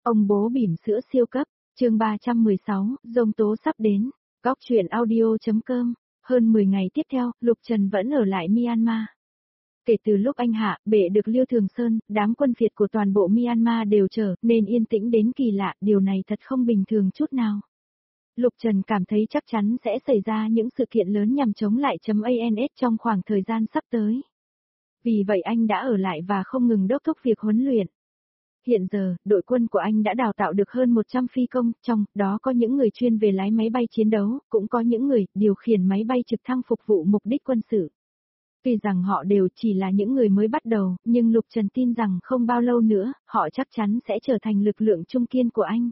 Ông bố bỉm sữa siêu cấp, chương 316, giông tố sắp đến, góc truyện audio.com, hơn 10 ngày tiếp theo, Lục Trần vẫn ở lại Myanmar. Kể từ lúc anh Hạ, Bệ được Liêu Thường Sơn, đám quân Việt của toàn bộ Myanmar đều trở nên yên tĩnh đến kỳ lạ, điều này thật không bình thường chút nào. Lục Trần cảm thấy chắc chắn sẽ xảy ra những sự kiện lớn nhằm chống lại .ans trong khoảng thời gian sắp tới. Vì vậy anh đã ở lại và không ngừng đốc thúc việc huấn luyện. Hiện giờ, đội quân của anh đã đào tạo được hơn 100 phi công, trong đó có những người chuyên về lái máy bay chiến đấu, cũng có những người điều khiển máy bay trực thăng phục vụ mục đích quân sự. Tuy rằng họ đều chỉ là những người mới bắt đầu, nhưng Lục Trần tin rằng không bao lâu nữa, họ chắc chắn sẽ trở thành lực lượng trung kiên của anh.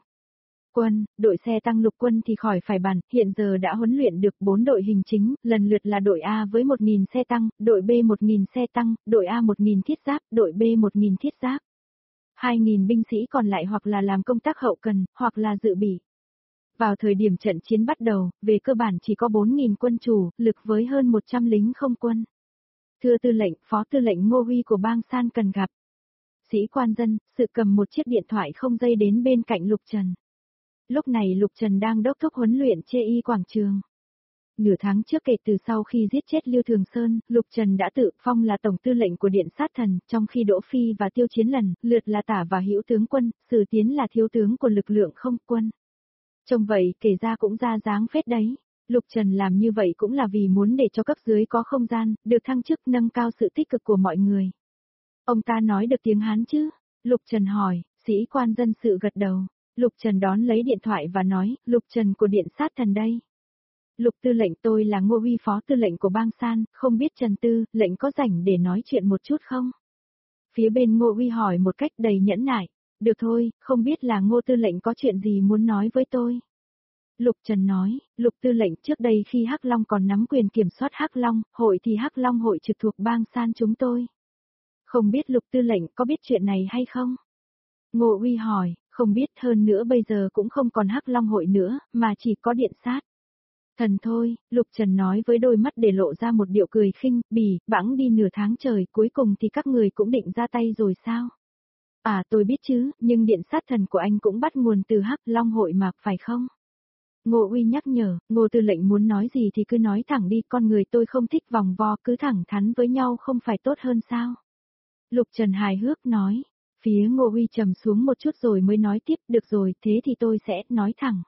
Đội xe tăng lục quân thì khỏi phải bàn, hiện giờ đã huấn luyện được 4 đội hình chính, lần lượt là đội A với 1.000 xe tăng, đội B 1.000 xe tăng, đội A 1.000 thiết giáp, đội B 1.000 thiết giáp. 2.000 binh sĩ còn lại hoặc là làm công tác hậu cần, hoặc là dự bị. Vào thời điểm trận chiến bắt đầu, về cơ bản chỉ có 4.000 quân chủ, lực với hơn 100 lính không quân. Thưa tư lệnh, phó tư lệnh Ngô Huy của Bang San cần gặp. Sĩ quan dân, sự cầm một chiếc điện thoại không dây đến bên cạnh Lục Trần. Lúc này Lục Trần đang đốc thúc huấn luyện chê y quảng trường. Nửa tháng trước kể từ sau khi giết chết Liêu Thường Sơn, Lục Trần đã tự phong là tổng tư lệnh của Điện Sát Thần, trong khi Đỗ Phi và Tiêu Chiến lần lượt là tả và hữu tướng quân, Sử Tiến là thiếu tướng của lực lượng không quân. Trông vậy kể ra cũng ra dáng phết đấy. Lục Trần làm như vậy cũng là vì muốn để cho cấp dưới có không gian, được thăng chức nâng cao sự tích cực của mọi người. Ông ta nói được tiếng Hán chứ? Lục Trần hỏi, sĩ quan dân sự gật đầu. Lục Trần đón lấy điện thoại và nói, Lục Trần của Điện Sát Thần đây. Lục tư lệnh, tôi là Ngô Huy, phó tư lệnh của Bang San, không biết Trần tư lệnh có rảnh để nói chuyện một chút không? Phía bên Ngô Huy hỏi một cách đầy nhẫn nại. Được thôi, không biết là Ngô tư lệnh có chuyện gì muốn nói với tôi. Lục Trần nói, Lục tư lệnh, trước đây khi Hắc Long còn nắm quyền kiểm soát Hắc Long hội thì Hắc Long hội trực thuộc Bang San chúng tôi. Không biết Lục tư lệnh có biết chuyện này hay không? Ngô Huy hỏi, không biết, hơn nữa bây giờ cũng không còn Hắc Long hội nữa, mà chỉ có Điện Sát Thần thôi. Lục Trần nói với đôi mắt để lộ ra một điệu cười khinh bỉ, bẵng đi nửa tháng trời, cuối cùng thì các người cũng định ra tay rồi sao? À, tôi biết chứ, nhưng Điện Sát Thần của anh cũng bắt nguồn từ Hắc Long hội mà, phải không? Ngô Uy nhắc nhở, Ngô tư lệnh muốn nói gì thì cứ nói thẳng đi, con người tôi không thích vòng vo, cứ thẳng thắn với nhau không phải tốt hơn sao? Lục Trần hài hước nói. Phía Ngô Uy trầm xuống một chút rồi mới nói tiếp, được rồi, thế thì tôi sẽ nói thẳng.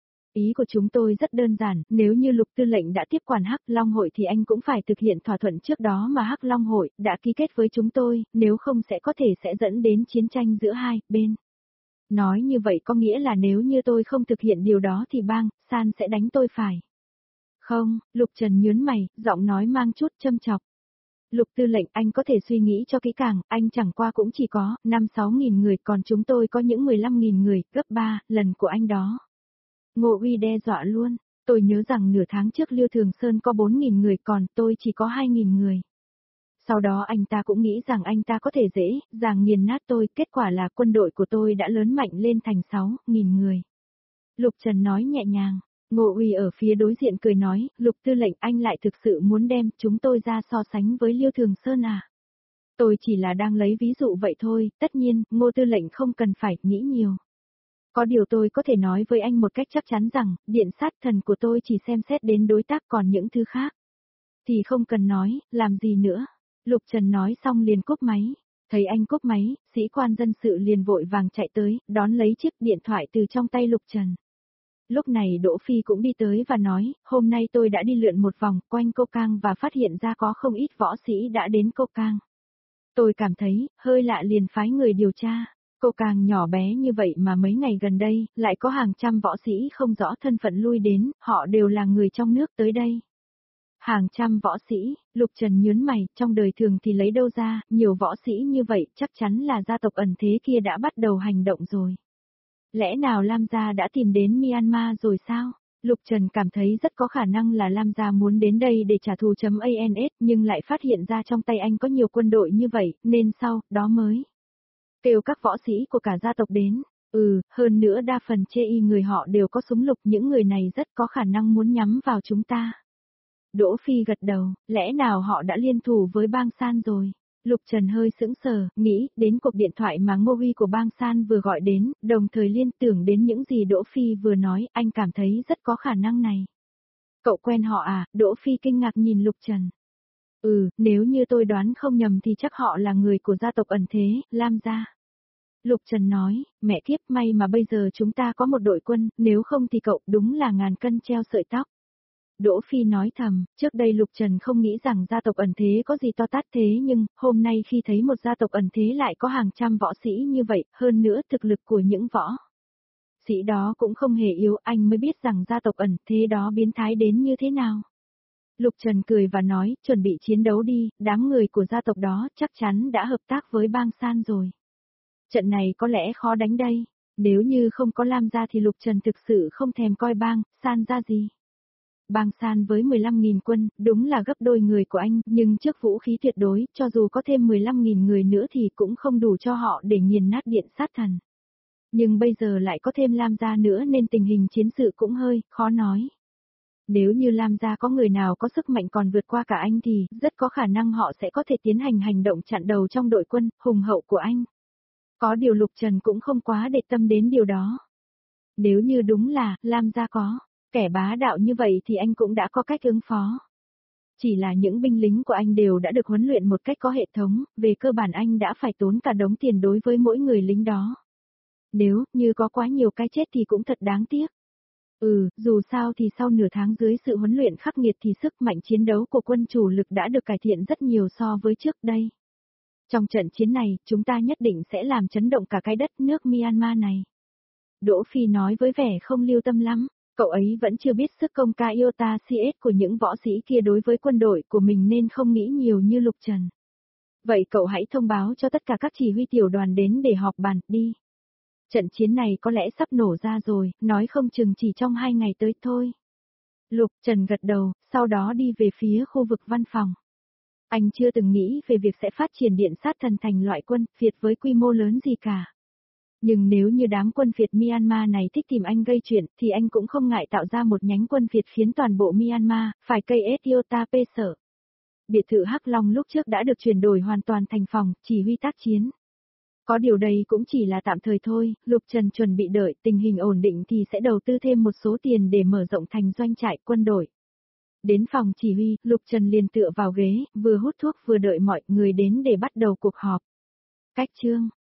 Ý của chúng tôi rất đơn giản, nếu như Lục tư lệnh đã tiếp quản Hắc Long hội thì anh cũng phải thực hiện thỏa thuận trước đó mà Hắc Long hội đã ký kết với chúng tôi, nếu không sẽ có thể sẽ dẫn đến chiến tranh giữa hai bên. Nói như vậy có nghĩa là nếu như tôi không thực hiện điều đó thì Bang San sẽ đánh tôi phải. Không, Lục Trần nhướng mày, giọng nói mang chút châm chọc. Lục tư lệnh, anh có thể suy nghĩ cho kỹ càng, anh chẳng qua cũng chỉ có 5-6 nghìn người, còn chúng tôi có những 15.000 người, gấp 3 lần của anh đó. Ngô Uy đe dọa luôn, tôi nhớ rằng nửa tháng trước Liêu Thường Sơn có 4.000 người, còn tôi chỉ có 2.000 người. Sau đó anh ta cũng nghĩ rằng anh ta có thể dễ dàng nghiền nát tôi, kết quả là quân đội của tôi đã lớn mạnh lên thành 6.000 người. Lục Trần nói nhẹ nhàng. Ngô Uy ở phía đối diện cười nói, Lục tư lệnh, anh lại thực sự muốn đem chúng tôi ra so sánh với Liêu Thường Sơn à? Tôi chỉ là đang lấy ví dụ vậy thôi, tất nhiên, Ngô tư lệnh không cần phải nghĩ nhiều. Có điều tôi có thể nói với anh một cách chắc chắn rằng, Điện Sát Thần của tôi chỉ xem xét đến đối tác, còn những thứ khác thì không cần nói, làm gì nữa. Lục Trần nói xong liền cúp máy. Thấy anh cúp máy, sĩ quan dân sự liền vội vàng chạy tới, đón lấy chiếc điện thoại từ trong tay Lục Trần. Lúc này Đỗ Phi cũng đi tới và nói, hôm nay tôi đã đi lượn một vòng quanh Cô Cang và phát hiện ra có không ít võ sĩ đã đến Cô Cang. Tôi cảm thấy, hơi lạ liền phái người điều tra. Cô Cang nhỏ bé như vậy mà mấy ngày gần đây, lại có hàng trăm võ sĩ không rõ thân phận lui đến, họ đều là người trong nước tới đây. Hàng trăm võ sĩ, Lục Trần nhướng mày, trong đời thường thì lấy đâu ra, nhiều võ sĩ như vậy, chắc chắn là gia tộc ẩn thế kia đã bắt đầu hành động rồi. Lẽ nào Lam gia đã tìm đến Myanmar rồi sao? Lục Trần cảm thấy rất có khả năng là Lam gia muốn đến đây để trả thù .ans, nhưng lại phát hiện ra trong tay anh có nhiều quân đội như vậy, nên sau đó mới kêu các võ sĩ của cả gia tộc đến. Hơn nữa đa phần chê y người họ đều có súng lục, những người này rất có khả năng muốn nhắm vào chúng ta. Đỗ Phi gật đầu, lẽ nào họ đã liên thủ với Bang San rồi? Lục Trần hơi sững sờ, nghĩ đến cuộc điện thoại mà Ngô Huy của Bang San vừa gọi đến, đồng thời liên tưởng đến những gì Đỗ Phi vừa nói, anh cảm thấy rất có khả năng này. Cậu quen họ à? Đỗ Phi kinh ngạc nhìn Lục Trần. Nếu như tôi đoán không nhầm thì chắc họ là người của gia tộc ẩn thế, Lam gia. Lục Trần nói, mẹ kiếp, may mà bây giờ chúng ta có một đội quân, nếu không thì cậu đúng là ngàn cân treo sợi tóc. Đỗ Phi nói thầm, trước đây Lục Trần không nghĩ rằng gia tộc ẩn thế có gì to tát thế nhưng, hôm nay khi thấy một gia tộc ẩn thế lại có hàng trăm võ sĩ như vậy, hơn nữa thực lực của những võ sĩ đó cũng không hề yếu, anh mới biết rằng gia tộc ẩn thế đó biến thái đến như thế nào. Lục Trần cười và nói, chuẩn bị chiến đấu đi, đám người của gia tộc đó chắc chắn đã hợp tác với Bang San rồi. Trận này có lẽ khó đánh đây, nếu như không có Lam gia thì Lục Trần thực sự không thèm coi Bang San ra gì. Bang San với 15.000 quân, đúng là gấp đôi người của anh, nhưng trước vũ khí tuyệt đối, cho dù có thêm 15.000 người nữa thì cũng không đủ cho họ để nghiền nát điện sát thần. Nhưng bây giờ lại có thêm Lam gia nữa nên tình hình chiến sự cũng hơi khó nói. Nếu như Lam gia có người nào có sức mạnh còn vượt qua cả anh thì rất có khả năng họ sẽ có thể tiến hành hành động chặn đầu trong đội quân hùng hậu của anh. Có điều Lục Trần cũng không quá để tâm đến điều đó. Nếu như đúng là Lam gia có kẻ bá đạo như vậy thì anh cũng đã có cách ứng phó. Chỉ là những binh lính của anh đều đã được huấn luyện một cách có hệ thống, về cơ bản anh đã phải tốn cả đống tiền đối với mỗi người lính đó. Nếu như có quá nhiều cái chết thì cũng thật đáng tiếc. Dù sao thì sau nửa tháng dưới sự huấn luyện khắc nghiệt thì sức mạnh chiến đấu của quân chủ lực đã được cải thiện rất nhiều so với trước đây. Trong trận chiến này, chúng ta nhất định sẽ làm chấn động cả cái đất nước Myanmar này. Đỗ Phi nói với vẻ không lưu tâm lắm, cậu ấy vẫn chưa biết sức công ca Iota CS của những võ sĩ kia đối với quân đội của mình nên không nghĩ nhiều như Lục Trần. Vậy cậu hãy thông báo cho tất cả các chỉ huy tiểu đoàn đến để họp bàn, đi. Trận chiến này có lẽ sắp nổ ra rồi, nói không chừng chỉ trong 2 ngày tới thôi. Lục Trần gật đầu, sau đó đi về phía khu vực văn phòng. Anh chưa từng nghĩ về việc sẽ phát triển điện sát thần thành loại quân Việt với quy mô lớn gì cả. Nhưng nếu như đám quân Việt Myanmar này thích tìm anh gây chuyện thì anh cũng không ngại tạo ra một nhánh quân Việt khiến toàn bộ Myanmar phải cây Iota P sợ. Biệt thự Hắc Long lúc trước đã được chuyển đổi hoàn toàn thành phòng chỉ huy tác chiến. Có điều đây cũng chỉ là tạm thời thôi, Lục Trần chuẩn bị đợi tình hình ổn định thì sẽ đầu tư thêm một số tiền để mở rộng thành doanh trại quân đội. Đến phòng chỉ huy, Lục Trần liền tựa vào ghế, vừa hút thuốc vừa đợi mọi người đến để bắt đầu cuộc họp. Cách chương